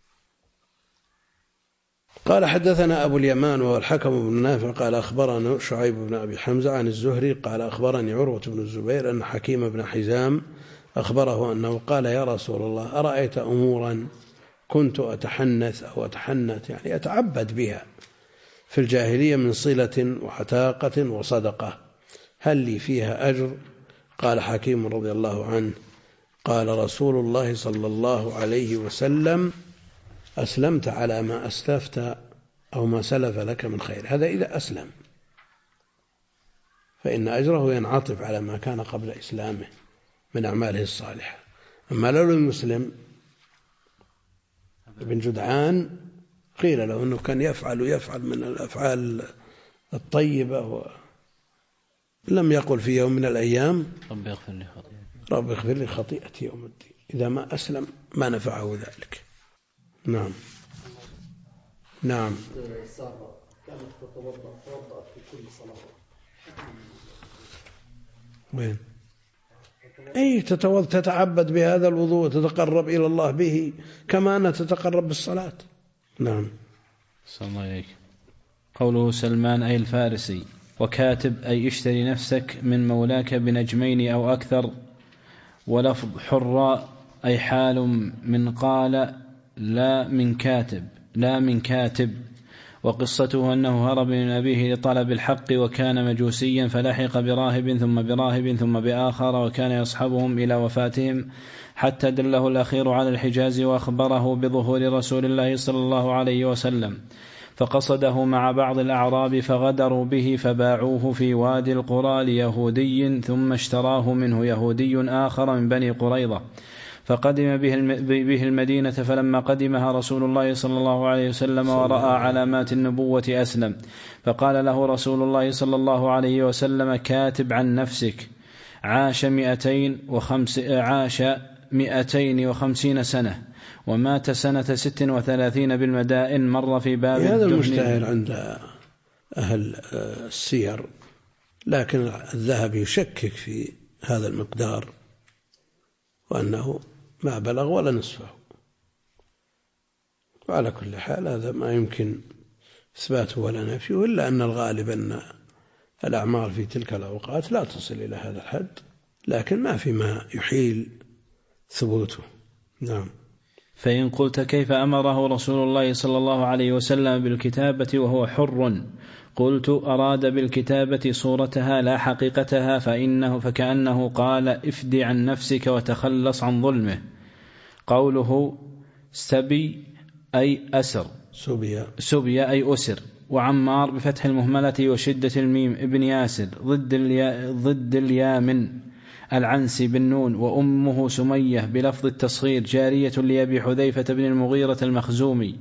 قال حدثنا أبو اليمان وهو الحكم بن نافع قال أخبرنا شعيب بن أبي حمزة عن الزهري قال أخبرني عروة بن الزبير أن حكيم بن حزام أخبره أنه قال يا رسول الله أرأيت أمورا كنت أتحنث أو أتحنث يعني أتعبد بها في الجاهلية من صلة وحتاقة وصدقة، هل لي فيها أجر؟ قال حكيم رضي الله عنه قال رسول الله صلى الله عليه وسلم أسلمت على ما أسلفت أو ما سلف لك من خير. هذا إذا أسلم فإن أجره ينعطف على ما كان قبل إسلامه من أعماله الصالحة. أما لو لم يسلم ابن جدعان قيل له أنه كان يفعل من الأفعال الطيبة لم يقل في يوم من الأيام رب اغفر لي خطيئتي يوم الدين. إذا ما أسلم ما نفعه ذلك. نعم نعم. سارة كانت تتوضأ في كل صلاة. وين؟ أي تتعبد بهذا الوضوء وتتقرب إلى الله به كما أنها تتقرب بالصلاة. نعم. صلى الله عليك. قوله سلمان أي الفارسي، وكاتب أي اشتري نفسك من مولاك بنجمين أو أكثر، ولفظ حراء أي حال من قال لا من كاتب. وقصته أنه هرب من أبيه لطلب الحق وكان مجوسيا فلحق براهب ثم براهب ثم بآخر وكان يصحبهم إلى وفاتهم حتى دله الأخير على الحجاز وأخبره بظهور رسول الله صلى الله عليه وسلم، فقصده مع بعض الأعراب فغدروا به فباعوه في وادي القرى ليهودي ثم اشتراه منه يهودي آخر من بني قريظة فقدم به المدينة، فلما قدمها رسول الله صلى الله عليه وسلم ورأى علامات النبوة أسلم، فقال له رسول الله صلى الله عليه وسلم كاتب عن نفسك. عاش 250 سنة ومات سنة 36 بالمدائن، مر في باب هذا المشتهر عند أهل السير، لكن الذهبي يشكك في هذا المقدار وأنه ما بلغ ولا نصفه. وعلى كل حال هذا ما يمكن إثباته ولا نفيه، إلا أن الغالب أن الأعمار في تلك الأوقات لا تصل إلى هذا الحد، لكن ما في ما يحيل ثبوته. نعم. فإن قلت كيف أمره رسول الله صلى الله عليه وسلم بالكتابة وهو حر؟ قلت أراد بالكتابة صورتها لا حقيقتها، فكأنه قال افد عن نفسك وتخلص عن ظلمه. قوله سبي أي أسر، سبي أي أسر. وعمار بفتح المهملة وشدة الميم ابن ياسر ضد اليامن العنسي بالنون. وأمه سمية بلفظ التصغير جارية لأبي حذيفة بن المغيرة المخزومي،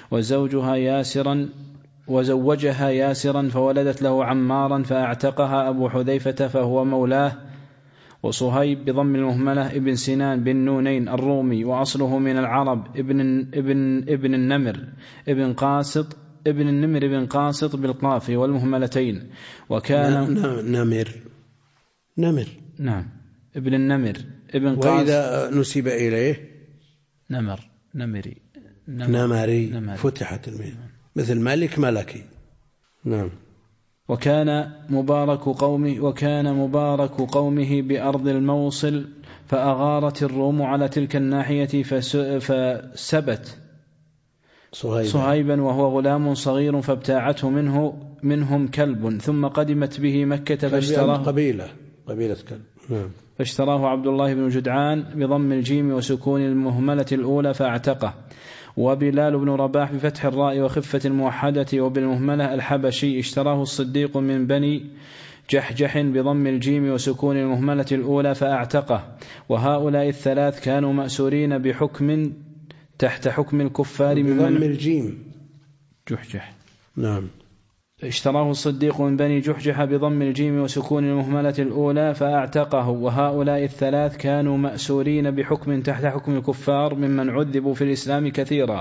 وزوجها ياسرا فولدت له عمارا فأعتقها أبو حذيفة فهو مولاه. وصهيب بضم المهملة ابن سنان بن نونين الرومي، وأصله من العرب ابن النمر ابن قاسط بالقاف والمهملتين. وكان نمر نعم ابن النمر ابن قاسط، وإذا نسب إليه نمري فتحت الميم مثل ملك ملكي. نعم. وكان مبارك قومه بأرض الموصل، فأغارت الروم على تلك الناحية فسبت صهيبا وهو غلام صغير، فابتاعته منهم كلب، ثم قدمت به مكة فاشتراه قبيلة كلب. نعم. فاشتراه عبد الله بن جدعان بضم الجيم وسكون المهملة الأولى فاعتقه. وبلال بن رباح بفتح الراء وخفة الموحدة وبالمهملة الحبشي اشتراه الصديق من بني جحجح بضم الجيم وسكون المهملة الأولى فاعتقه. وهؤلاء الثلاث كانوا مأسورين بحكم تحت حكم الكفار بضم الجيم جحجح. نعم. اشتراه الصديق من بني جحجح بضم الجيم وسكون المهملة الأولى فأعتقه. وهؤلاء الثلاث كانوا مأسورين بحكم تحت حكم الكفار ممن عذبوا في الإسلام كثيرا.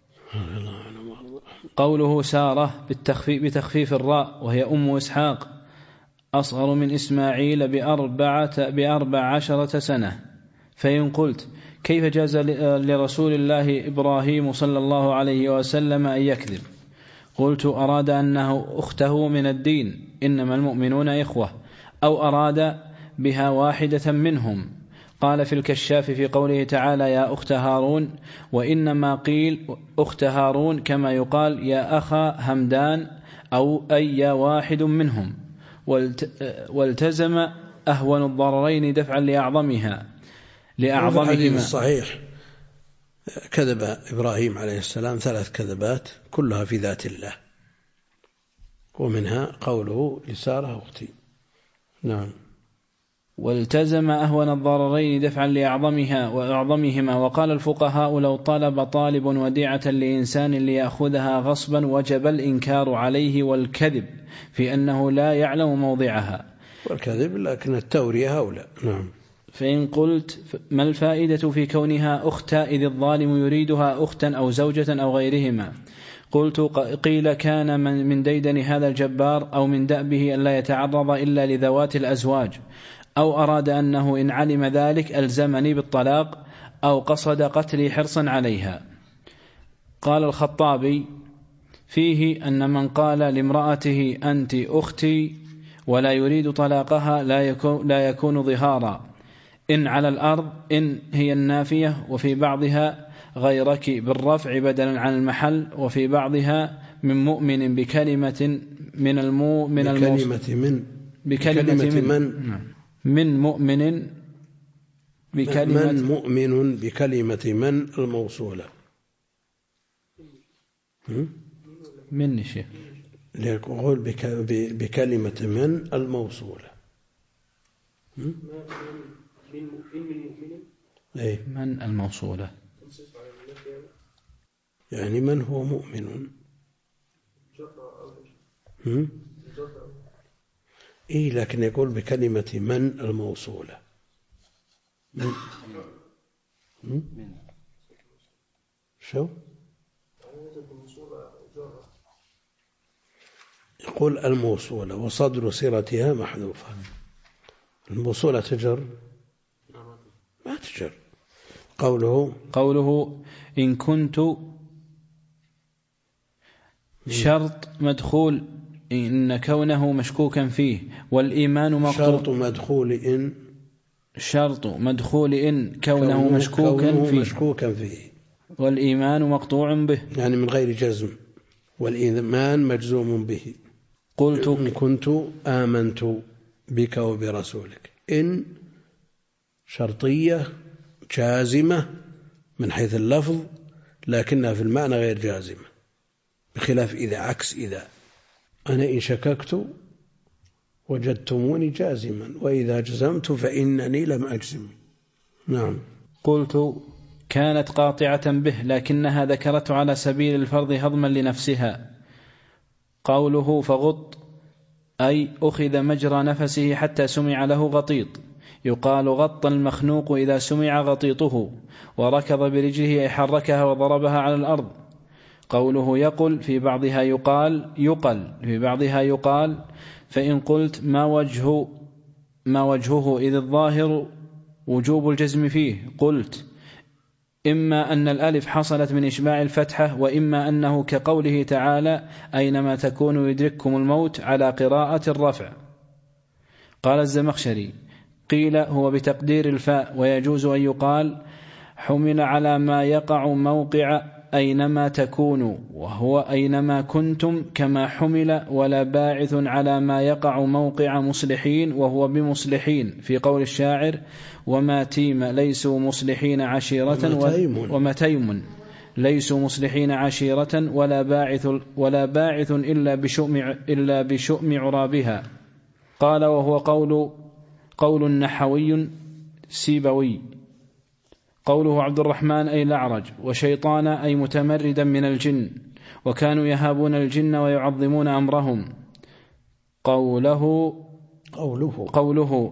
قوله سارة بتخفيف الراء وهي أم إسحاق أصغر من إسماعيل ب14 سنة. فإن قلت كيف جاز لرسول الله إبراهيم صلى الله عليه وسلم أن يكذب؟ قلت أراد أنه أخته من الدين، إنما المؤمنون إخوة، أو أراد بها واحدة منهم. قال في الكشاف في قوله تعالى يا أخت هارون، وإنما قيل أخت هارون كما يقال يا أخا همدان أو أي يا واحد منهم. والتزم أهون الضررين دفعا لأعظمهما. الصحيح كذب إبراهيم عليه السلام 3 كذبات كلها في ذات الله، ومنها قوله لسارة أختي. نعم. والتزم أهون الضررين دفعا لأعظمهما. وقال الفقهاء لو طلب طالب وديعة لإنسان ليأخذها غصبا وجب الإنكار عليه والكذب في أنه لا يعلم موضعها، والكذب لكن التورية هؤلاء. نعم. فإن قلت ما الفائدة في كونها أختا إذ الظالم يريدها أختا أو زوجة أو غيرهما؟ قلت قيل كان من ديدن هذا الجبار أو من دأبه ألا يتعرض إلا لذوات الأزواج، أو أراد أنه إن علم ذلك ألزمني بالطلاق، أو قصد قتلي حرصا عليها. قال الخطابي فيه أن من قال لامرأته أنت أختي ولا يريد طلاقها لا يكون ظهارا، إن على الأرض إن هي النافية، وفي بعضها غيرك بالرفع بدلا عن المحل، وفي بعضها من مؤمن بكلمة من مؤمن بكلمة من الموصولة من شيء يقول بكلمة من الموصولة من الموصولة يعني من هو مؤمن لكن يقول بكلمة من الموصولة شو يقول الموصولة وصدر صيغتها محذوفة. الموصولة تجر ما تجر. قوله إن كنت شرط مدخول إن كونه مشكوكا فيه، والإيمان مقطوع. شرط مدخول إن كونه مشكوكا فيه والإيمان مقطوع به، يعني من غير جزم، والإيمان مجزوم به. قلت إن كنت آمنت بك وبرسولك، إن شرطية جازمة من حيث اللفظ، لكنها في المعنى غير جازمة، بخلاف إذا، عكس إذا. أنا إن شككت وجدتموني جازما، وإذا جزمت فإنني لم أجزم. نعم. قلت كانت قاطعة به، لكنها ذكرته على سبيل الفرض هضما لنفسها. قوله فغط أي أخذ مجرى نفسه حتى سمع له غطيط. يقال غط المخنوق إذا سمع غطيطه، وركض برجله أي حركها وضربها على الأرض. قوله يقل في بعضها يقل في بعضها يقال. فإن قلت ما وجهه إذ الظاهر وجوب الجزم فيه، قلت إما أن الألف حصلت من إشباع الفتحة، وإما أنه كقوله تعالى أينما تكونوا يدرككم الموت على قراءة الرفع. قال الزمخشري قيل هو بتقدير الفاء، ويجوز أن يقال حمل على ما يقع موقع أينما تكونوا، وهو أينما كنتم، كما حمل ولا باعث على ما يقع موقع مصلحين، وهو بمصلحين في قول الشاعر وما تيم ليسوا مصلحين عشيرة ومتيم ليسوا مصلحين عشيرة ولا باعث إلا بشؤم عرابها. قال وهو قول نحوي سيبوي. قوله عبد الرحمن أي الأعرج، وشيطان أي متمردا من الجن، وكانوا يهابون الجن ويعظمون أمرهم. قوله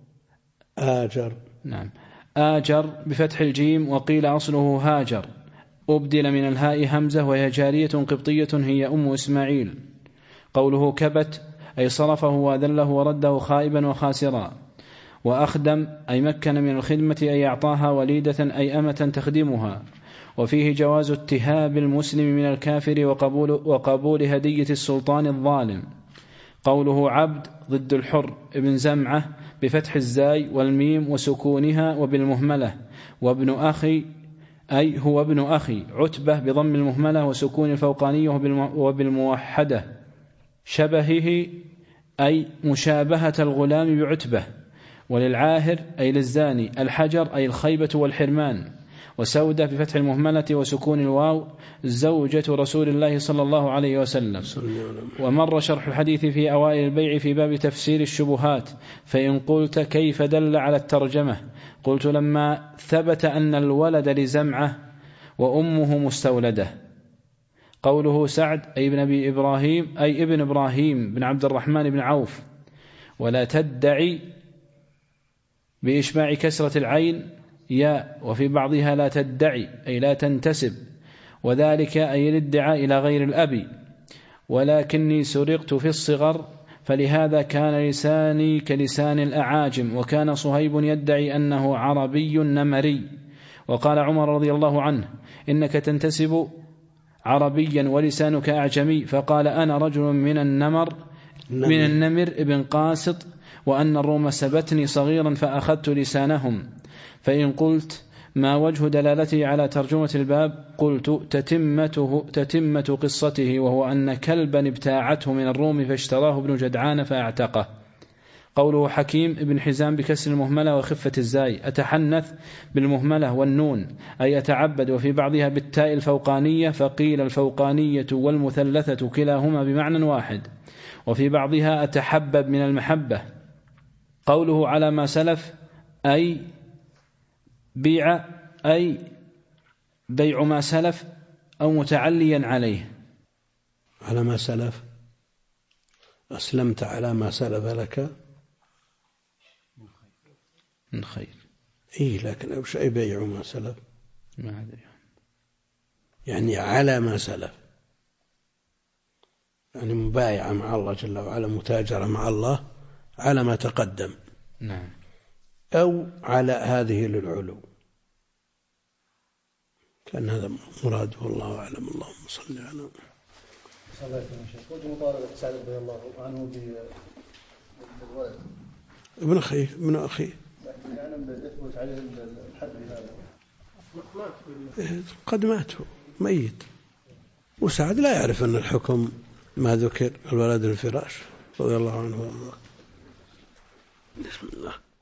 آجر. نعم، آجر بفتح الجيم، وقيل أصله هاجر، أبدل من الهاء همزة، وهي جارية قبطية هي أم إسماعيل. قوله كبت أي صرفه وذله ورده خائبا وخاسرا. وأخدم أي مكن من الخدمة أي أعطاها وليدة أي أمة تخدمها. وفيه جواز اتهاب المسلم من الكافر وقبول هدية السلطان الظالم. قوله عبد ضد الحر ابن زمعة بفتح الزاي والميم وسكونها وبالمهملة. وابن أخي أي هو ابن أخي. عتبة بضم المهملة وسكون الفوقانية وبالموحدة. شبهه أي مشابهة الغلام بعتبة. وللعاهر أي للزاني. الحجر أي الخيبة والحرمان. وسودة بفتح المهملة وسكون الواو زوجة رسول الله صلى الله عليه وسلم. ومر شرح الحديث في أوائل البيع في باب تفسير الشبهات. فإن قلت كيف دل على الترجمة؟ قلت لما ثبت أن الولد لزمعة وأمه مستولدة. قوله سعد أي ابن أبي إبراهيم أي ابن إبراهيم بن عبد الرحمن بن عوف. ولا تدعي بإشباع كسرة العين يا، وفي بعضها لا تدعي أي لا تنتسب، وذلك أي الادعاء إلى غير الأب. ولكني سرقت في الصغر فلهذا كان لساني كلسان الأعاجم. وكان صهيب يدعي أنه عربي نمري. وقال عمر رضي الله عنه إنك تنتسب عربيا ولسانك أعجمي. فقال أنا رجل من النمر ابن قاسط، وأن الروم سبتني صغيرا فأخذت لسانهم. فإن قلت ما وجه دلالته على ترجمة الباب؟ قلت تتمة قصته، وهو أن كلبا ابتاعته من الروم فاشتراه ابن جدعان فاعتقه. قوله حكيم ابن حزام بكسر المهملة وخفة الزاي. أتحنث بالمهملة والنون أي أتعبد، وفي بعضها بالتاء الفوقانية، فقيل الفوقانية والمثلثة كلاهما بمعنى واحد. وفي بعضها أتحبب من المحبة. قوله على ما سلف أي بيع أي بيع ما سلف أو متعليا عليه. على ما سلف أسلمت على ما سلف لك من خير. لكن أوش أي بيع ما سلف؟ ما أدري. يعني على ما سلف، يعني مبايعة مع الله جل وعلا، متاجرة مع الله على ما تقدم. نعم. أو على هذه للعلو، كان هذا مراده والله أعلم. اللهم صل على محمد. صلى الله عليه وسلم. كنت مطالبة سعد رضي الله عنه بالولد ابن أخيه يعني يثبت عليه الحد بهذا. قد مات ميت، وسعد لا يعرف أن الحكم ما ذكر الولد الفراش رضي الله عنه. بسم الله.